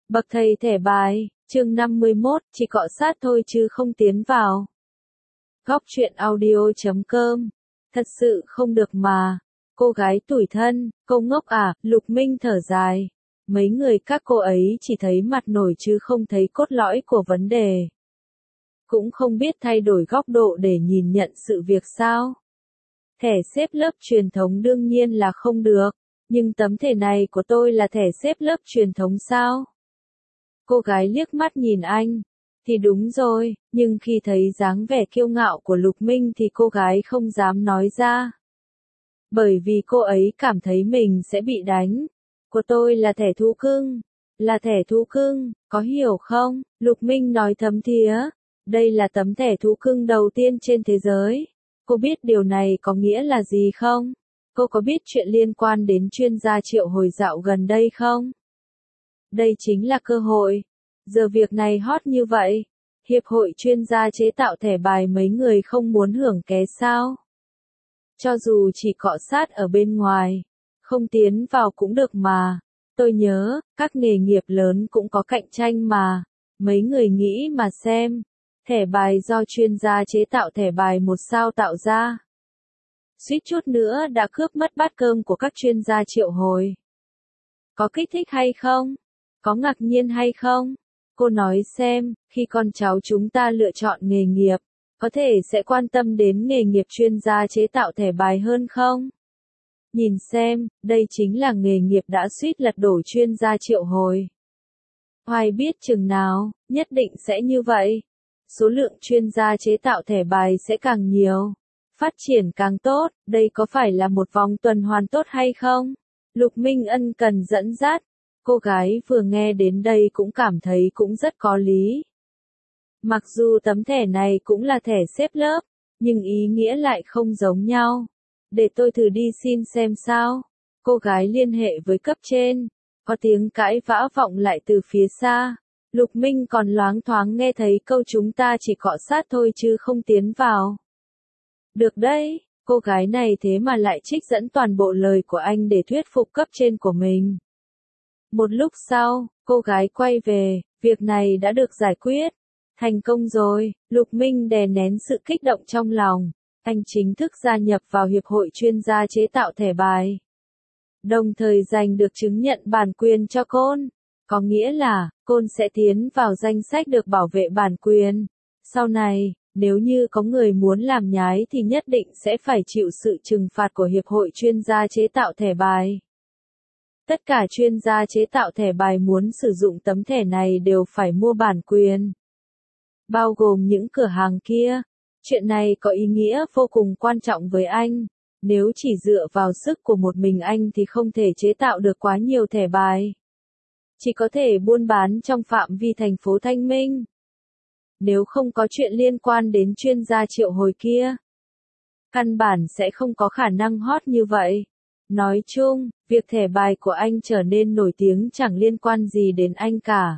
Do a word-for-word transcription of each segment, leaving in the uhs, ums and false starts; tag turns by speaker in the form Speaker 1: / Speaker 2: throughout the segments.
Speaker 1: Bậc thầy thẻ bài, chương năm mươi mốt, chỉ cọ sát thôi chứ không tiến vào. Góc truyện audio chấm com. Thật sự không được mà. Cô gái tủi thân, cô ngốc à, Lục Minh thở dài. Mấy người các cô ấy chỉ thấy mặt nổi chứ không thấy cốt lõi của vấn đề. Cũng không biết thay đổi góc độ để nhìn nhận sự việc sao. Thẻ xếp lớp truyền thống đương nhiên là không được, nhưng tấm thẻ này của tôi là thẻ xếp lớp truyền thống sao? Cô gái liếc mắt nhìn anh. Thì đúng rồi, nhưng khi thấy dáng vẻ kiêu ngạo của Lục Minh thì cô gái không dám nói ra. Bởi vì cô ấy cảm thấy mình sẽ bị đánh. Của tôi là thẻ thú cưng. Là thẻ thú cưng, có hiểu không? Lục Minh nói thấm thía. Đây là tấm thẻ thú cưng đầu tiên trên thế giới. Cô biết điều này có nghĩa là gì không? Cô có biết chuyện liên quan đến chuyên gia triệu hồi dạo gần đây không? Đây chính là cơ hội. Giờ việc này hot như vậy. Hiệp hội chuyên gia chế tạo thẻ bài mấy người không muốn hưởng ké sao? Cho dù chỉ cọ sát ở bên ngoài, không tiến vào cũng được mà. Tôi nhớ, các nghề nghiệp lớn cũng có cạnh tranh mà. Mấy người nghĩ mà xem. Thẻ bài do chuyên gia chế tạo thẻ bài một sao tạo ra. Suýt chút nữa đã cướp mất bát cơm của các chuyên gia triệu hồi. Có kích thích hay không? Có ngạc nhiên hay không? Cô nói xem, khi con cháu chúng ta lựa chọn nghề nghiệp, có thể sẽ quan tâm đến nghề nghiệp chuyên gia chế tạo thẻ bài hơn không? Nhìn xem, đây chính là nghề nghiệp đã suýt lật đổ chuyên gia triệu hồi. Hoài biết chừng nào, nhất định sẽ như vậy. Số lượng chuyên gia chế tạo thẻ bài sẽ càng nhiều. Phát triển càng tốt, đây có phải là một vòng tuần hoàn tốt hay không? Lục Minh ân cần dẫn dắt. Cô gái vừa nghe đến đây cũng cảm thấy cũng rất có lý. Mặc dù tấm thẻ này cũng là thẻ xếp lớp, nhưng ý nghĩa lại không giống nhau. Để tôi thử đi xin xem sao. Cô gái liên hệ với cấp trên. Có tiếng cãi vã vọng lại từ phía xa. Lục Minh còn loáng thoáng nghe thấy câu chúng ta chỉ cọ sát thôi chứ không tiến vào. Được đấy, cô gái này thế mà lại trích dẫn toàn bộ lời của anh để thuyết phục cấp trên của mình. Một lúc sau, cô gái quay về, việc này đã được giải quyết. Thành công rồi, Lục Minh đè nén sự kích động trong lòng. Anh chính thức gia nhập vào Hiệp hội chuyên gia chế tạo thẻ bài. Đồng thời giành được chứng nhận bản quyền cho Côn. Có nghĩa là, Côn sẽ tiến vào danh sách được bảo vệ bản quyền. Sau này, nếu như có người muốn làm nhái thì nhất định sẽ phải chịu sự trừng phạt của Hiệp hội chuyên gia chế tạo thẻ bài. Tất cả chuyên gia chế tạo thẻ bài muốn sử dụng tấm thẻ này đều phải mua bản quyền. Bao gồm những cửa hàng kia. Chuyện này có ý nghĩa vô cùng quan trọng với anh. Nếu chỉ dựa vào sức của một mình anh thì không thể chế tạo được quá nhiều thẻ bài. Chỉ có thể buôn bán trong phạm vi thành phố Thanh Minh. Nếu không có chuyện liên quan đến chuyên gia triệu hồi kia, căn bản sẽ không có khả năng hot như vậy. Nói chung, việc thẻ bài của anh trở nên nổi tiếng chẳng liên quan gì đến anh cả.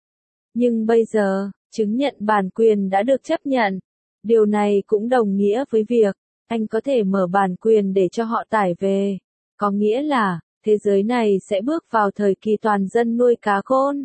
Speaker 1: Nhưng bây giờ, chứng nhận bản quyền đã được chấp nhận. Điều này cũng đồng nghĩa với việc, anh có thể mở bản quyền để cho họ tải về. Có nghĩa là, thế giới này sẽ bước vào thời kỳ toàn dân nuôi cá Côn.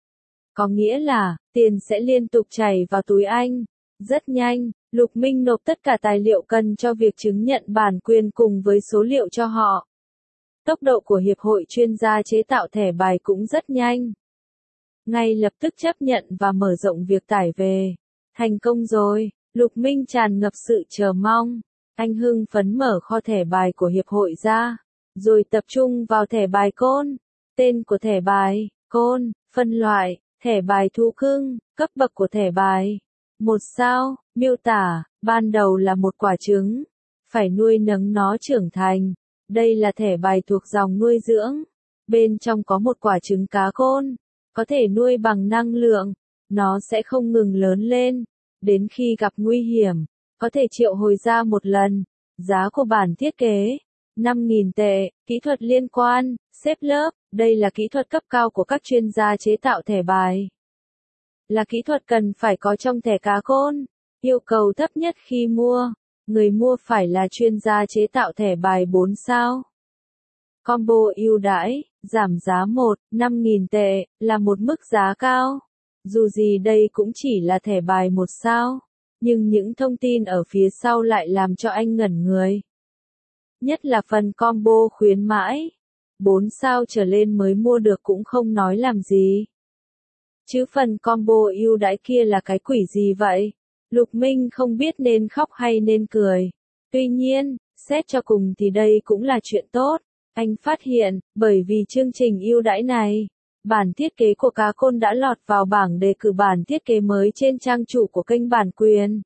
Speaker 1: Có nghĩa là, tiền sẽ liên tục chảy vào túi anh. Rất nhanh, Lục Minh nộp tất cả tài liệu cần cho việc chứng nhận bản quyền cùng với số liệu cho họ. Tốc độ của Hiệp hội chuyên gia chế tạo thẻ bài cũng rất nhanh. Ngay lập tức chấp nhận và mở rộng việc tải về. Thành công rồi, Lục Minh tràn ngập sự chờ mong. Anh hưng phấn mở kho thẻ bài của Hiệp hội ra, rồi tập trung vào thẻ bài Côn. Tên của thẻ bài, Côn, phân loại, thẻ bài thú cưng, cấp bậc của thẻ bài. Một sao, miêu tả, ban đầu là một quả trứng. Phải nuôi nấng nó trưởng thành. Đây là thẻ bài thuộc dòng nuôi dưỡng. Bên trong có một quả trứng cá Côn. Có thể nuôi bằng năng lượng. Nó sẽ không ngừng lớn lên. Đến khi gặp nguy hiểm, có thể triệu hồi ra một lần. Giá của bản thiết kế, năm nghìn tệ. Kỹ thuật liên quan, xếp lớp. Đây là kỹ thuật cấp cao của các chuyên gia chế tạo thẻ bài. Là kỹ thuật cần phải có trong thẻ cá Côn. Yêu cầu thấp nhất khi mua. Người mua phải là chuyên gia chế tạo thẻ bài bốn sao. Combo ưu đãi, Giảm giá một, năm nghìn tệ, là một mức giá cao. Dù gì đây cũng chỉ là thẻ bài một sao, nhưng những thông tin ở phía sau lại làm cho anh ngẩn người. Nhất là phần combo khuyến mãi. bốn sao trở lên mới mua được cũng không nói làm gì. Chứ phần combo ưu đãi kia là cái quỷ gì vậy? Lục Minh không biết nên khóc hay nên cười. Tuy nhiên, xét cho cùng thì đây cũng là chuyện tốt. Anh phát hiện, bởi vì chương trình ưu đãi này, bản thiết kế của Cá Côn đã lọt vào bảng đề cử bản thiết kế mới trên trang chủ của kênh bản quyền.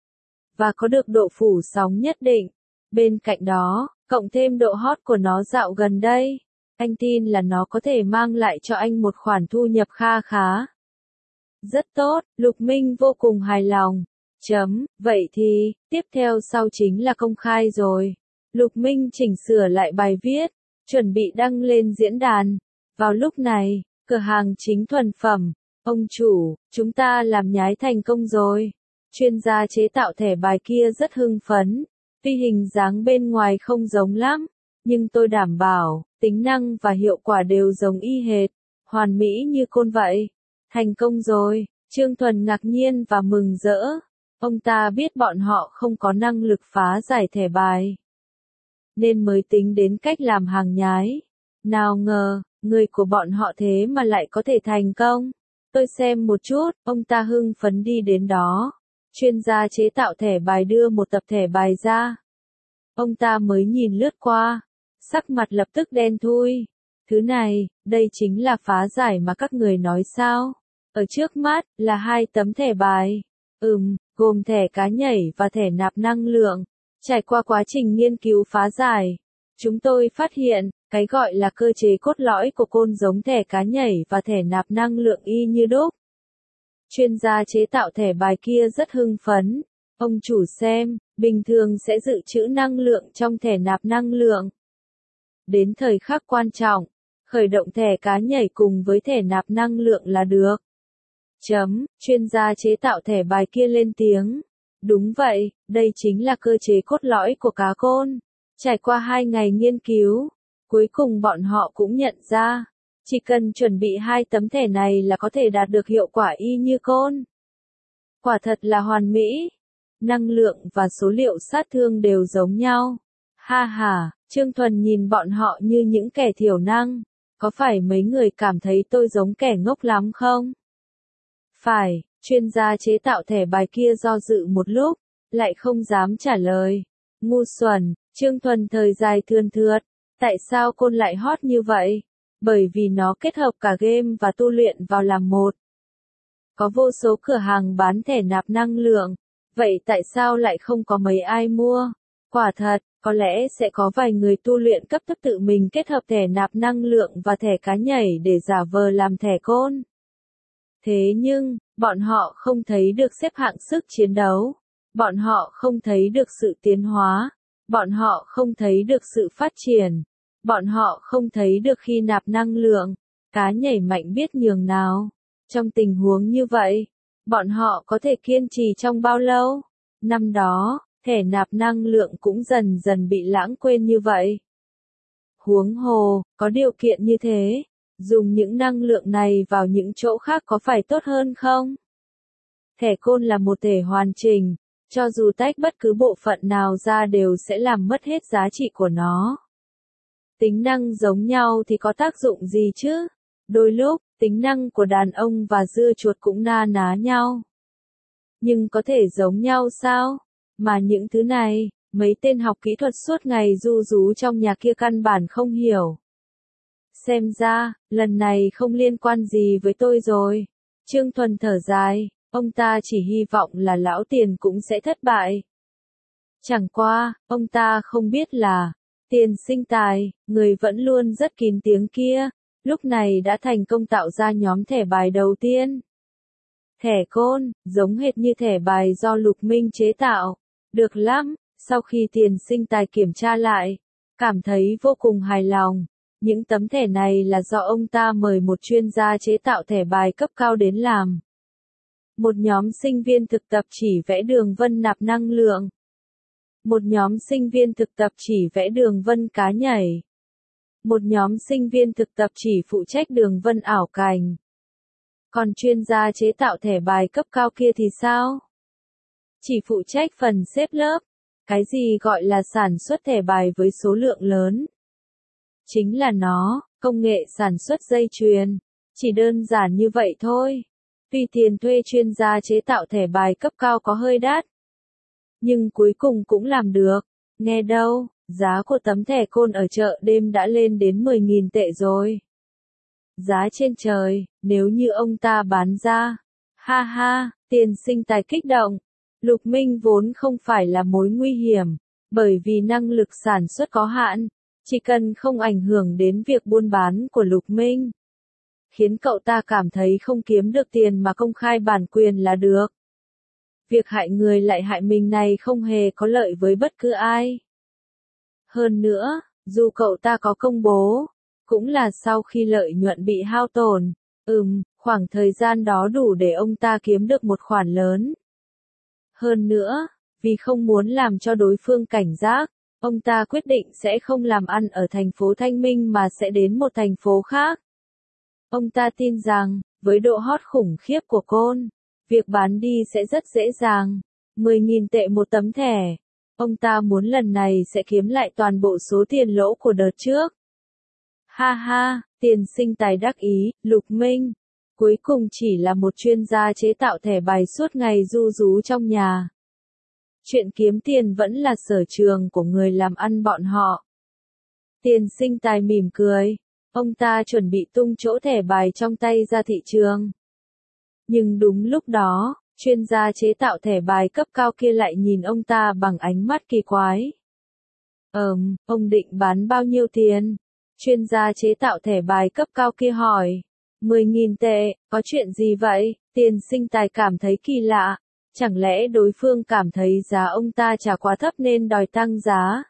Speaker 1: Và có được độ phủ sóng nhất định. Bên cạnh đó, cộng thêm độ hot của nó dạo gần đây, anh tin là nó có thể mang lại cho anh một khoản thu nhập kha khá. Rất tốt, Lục Minh vô cùng hài lòng. Chấm, vậy thì, tiếp theo sau chính là công khai rồi. Lục Minh chỉnh sửa lại bài viết, chuẩn bị đăng lên diễn đàn. Vào lúc này, cửa hàng chính thuần phẩm, ông chủ, chúng ta làm nhái thành công rồi. Chuyên gia chế tạo thẻ bài kia rất hưng phấn. Tuy hình dáng bên ngoài không giống lắm, nhưng tôi đảm bảo, tính năng và hiệu quả đều giống y hệt, hoàn mỹ như Côn vậy. Thành công rồi, Trương Thuần ngạc nhiên và mừng rỡ. Ông ta biết bọn họ không có năng lực phá giải thẻ bài, nên mới tính đến cách làm hàng nhái. Nào ngờ, người của bọn họ thế mà lại có thể thành công. Tôi xem một chút, ông ta hưng phấn đi đến đó. Chuyên gia chế tạo thẻ bài đưa một tập thẻ bài ra. Ông ta mới nhìn lướt qua, sắc mặt lập tức đen thui. Thứ này, đây chính là phá giải mà các người nói sao? Ở trước mắt, là hai tấm thẻ bài. Ừm, gồm thẻ cá nhảy và thẻ nạp năng lượng. Trải qua quá trình nghiên cứu phá giải, chúng tôi phát hiện, cái gọi là cơ chế cốt lõi của Côn giống thẻ cá nhảy và thẻ nạp năng lượng y như đúc. Chuyên gia chế tạo thẻ bài kia rất hưng phấn. Ông chủ xem, bình thường sẽ dự trữ năng lượng trong thẻ nạp năng lượng. Đến thời khắc quan trọng, khởi động thẻ cá nhảy cùng với thẻ nạp năng lượng là được. Chấm, chuyên gia chế tạo thẻ bài kia lên tiếng. Đúng vậy, đây chính là cơ chế cốt lõi của Cá Côn. Trải qua hai ngày nghiên cứu, cuối cùng bọn họ cũng nhận ra, chỉ cần chuẩn bị hai tấm thẻ này là có thể đạt được hiệu quả y như Côn. Quả thật là hoàn mỹ. Năng lượng và số liệu sát thương đều giống nhau. Ha ha, Trương Thuần nhìn bọn họ như những kẻ thiểu năng. Có phải mấy người cảm thấy tôi giống kẻ ngốc lắm không? Phải, chuyên gia chế tạo thẻ bài kia do dự một lúc, lại không dám trả lời. Ngu xuẩn, Trương Thuần thời dài thườn thượt. Tại sao Côn lại hot như vậy? Bởi vì nó kết hợp cả game và tu luyện vào làm một. Có vô số cửa hàng bán thẻ nạp năng lượng. Vậy tại sao lại không có mấy ai mua? Quả thật, có lẽ sẽ có vài người tu luyện cấp thấp tự mình kết hợp thẻ nạp năng lượng và thẻ cá nhảy để giả vờ làm thẻ Côn. Thế nhưng, bọn họ không thấy được xếp hạng sức chiến đấu. Bọn họ không thấy được sự tiến hóa. Bọn họ không thấy được sự phát triển. Bọn họ không thấy được khi nạp năng lượng, cá nhảy mạnh biết nhường nào. Trong tình huống như vậy, bọn họ có thể kiên trì trong bao lâu? Năm đó, thẻ nạp năng lượng cũng dần dần bị lãng quên như vậy. Huống hồ, có điều kiện như thế, dùng những năng lượng này vào những chỗ khác có phải tốt hơn không? Thẻ Côn là một thể hoàn chỉnh, cho dù tách bất cứ bộ phận nào ra đều sẽ làm mất hết giá trị của nó. Tính năng giống nhau thì có tác dụng gì chứ? Đôi lúc, tính năng của đàn ông và dưa chuột cũng na ná nhau. Nhưng có thể giống nhau sao? Mà những thứ này, mấy tên học kỹ thuật suốt ngày ru rú trong nhà kia căn bản không hiểu. Xem ra, lần này không liên quan gì với tôi rồi. Trương Thuần thở dài, ông ta chỉ hy vọng là lão tiền cũng sẽ thất bại. Chẳng qua, ông ta không biết là, Tiền Sinh Tài, người vẫn luôn rất kín tiếng kia, lúc này đã thành công tạo ra nhóm thẻ bài đầu tiên. Thẻ Côn, giống hệt như thẻ bài do Lục Minh chế tạo. Được lắm, sau khi Tiền Sinh Tài kiểm tra lại, cảm thấy vô cùng hài lòng. Những tấm thẻ này là do ông ta mời một chuyên gia chế tạo thẻ bài cấp cao đến làm. Một nhóm sinh viên thực tập chỉ vẽ đường vân nạp năng lượng. Một nhóm sinh viên thực tập chỉ vẽ đường vân cá nhảy. Một nhóm sinh viên thực tập chỉ phụ trách đường vân ảo cảnh. Còn chuyên gia chế tạo thẻ bài cấp cao kia thì sao? Chỉ phụ trách phần xếp lớp. Cái gì gọi là sản xuất thẻ bài với số lượng lớn? Chính là nó, công nghệ sản xuất dây chuyền. Chỉ đơn giản như vậy thôi. Tuy tiền thuê chuyên gia chế tạo thẻ bài cấp cao có hơi đắt, nhưng cuối cùng cũng làm được. Nghe đâu, giá của tấm thẻ côn ở chợ đêm đã lên đến mười nghìn tệ rồi. Giá trên trời, nếu như ông ta bán ra. Ha ha, tiền sinh tài kích động. Lục Minh vốn không phải là mối nguy hiểm, bởi vì năng lực sản xuất có hạn, chỉ cần không ảnh hưởng đến việc buôn bán của Lục Minh, khiến cậu ta cảm thấy không kiếm được tiền mà công khai bản quyền là được. Việc hại người lại hại mình này không hề có lợi với bất cứ ai. Hơn nữa, dù cậu ta có công bố, cũng là sau khi lợi nhuận bị hao tổn. Ừm, khoảng thời gian đó đủ để ông ta kiếm được một khoản lớn. Hơn nữa, vì không muốn làm cho đối phương cảnh giác, ông ta quyết định sẽ không làm ăn ở thành phố Thanh Minh mà sẽ đến một thành phố khác. Ông ta tin rằng, với độ hot khủng khiếp của côn, việc bán đi sẽ rất dễ dàng. mười nghìn tệ một tấm thẻ. Ông ta muốn lần này sẽ kiếm lại toàn bộ số tiền lỗ của đợt trước. Ha ha, tiền sinh tài đắc ý, Lục Minh. Cuối cùng chỉ là một chuyên gia chế tạo thẻ bài suốt ngày ru rú trong nhà. Chuyện kiếm tiền vẫn là sở trường của người làm ăn bọn họ. Tiền sinh tài mỉm cười. Ông ta chuẩn bị tung chỗ thẻ bài trong tay ra thị trường. Nhưng đúng lúc đó, chuyên gia chế tạo thẻ bài cấp cao kia lại nhìn ông ta bằng ánh mắt kỳ quái. Ờm, ông định bán bao nhiêu tiền? Chuyên gia chế tạo thẻ bài cấp cao kia hỏi. mười nghìn tệ, có chuyện gì vậy? Tiền sinh tài cảm thấy kỳ lạ. Chẳng lẽ đối phương cảm thấy giá ông ta trả quá thấp nên đòi tăng giá?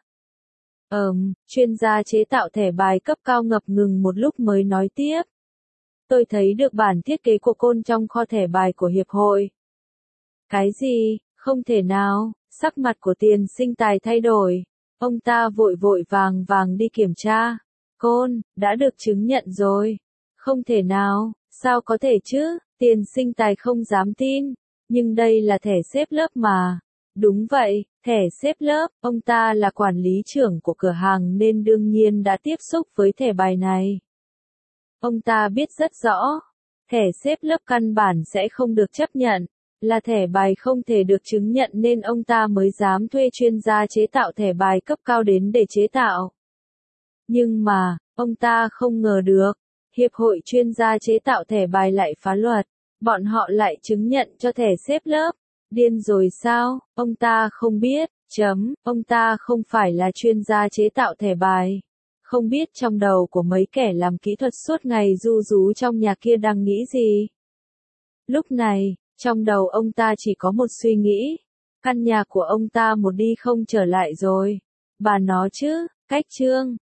Speaker 1: Ờm, chuyên gia chế tạo thẻ bài cấp cao ngập ngừng một lúc mới nói tiếp. Tôi thấy được bản thiết kế của côn trong kho thẻ bài của hiệp hội. Cái gì? Không thể nào. Sắc mặt của tiền sinh tài thay đổi. Ông ta vội vội vàng vàng đi kiểm tra. Côn, đã được chứng nhận rồi. Không thể nào, sao có thể chứ? Tiền sinh tài không dám tin. Nhưng đây là thẻ xếp lớp mà. Đúng vậy, thẻ xếp lớp. Ông ta là quản lý trưởng của cửa hàng nên đương nhiên đã tiếp xúc với thẻ bài này. Ông ta biết rất rõ, thẻ xếp lớp căn bản sẽ không được chấp nhận, là thẻ bài không thể được chứng nhận nên ông ta mới dám thuê chuyên gia chế tạo thẻ bài cấp cao đến để chế tạo. Nhưng mà, ông ta không ngờ được, Hiệp hội chuyên gia chế tạo thẻ bài lại phá luật, bọn họ lại chứng nhận cho thẻ xếp lớp. Điên rồi sao? Ông ta không biết, chấm, ông ta không phải là chuyên gia chế tạo thẻ bài. Không biết trong đầu của mấy kẻ làm kỹ thuật suốt ngày ru rú trong nhà kia đang nghĩ gì. Lúc này, trong đầu ông ta chỉ có một suy nghĩ. Căn nhà của ông ta một đi không trở lại rồi. Bà nó chứ, cách trương,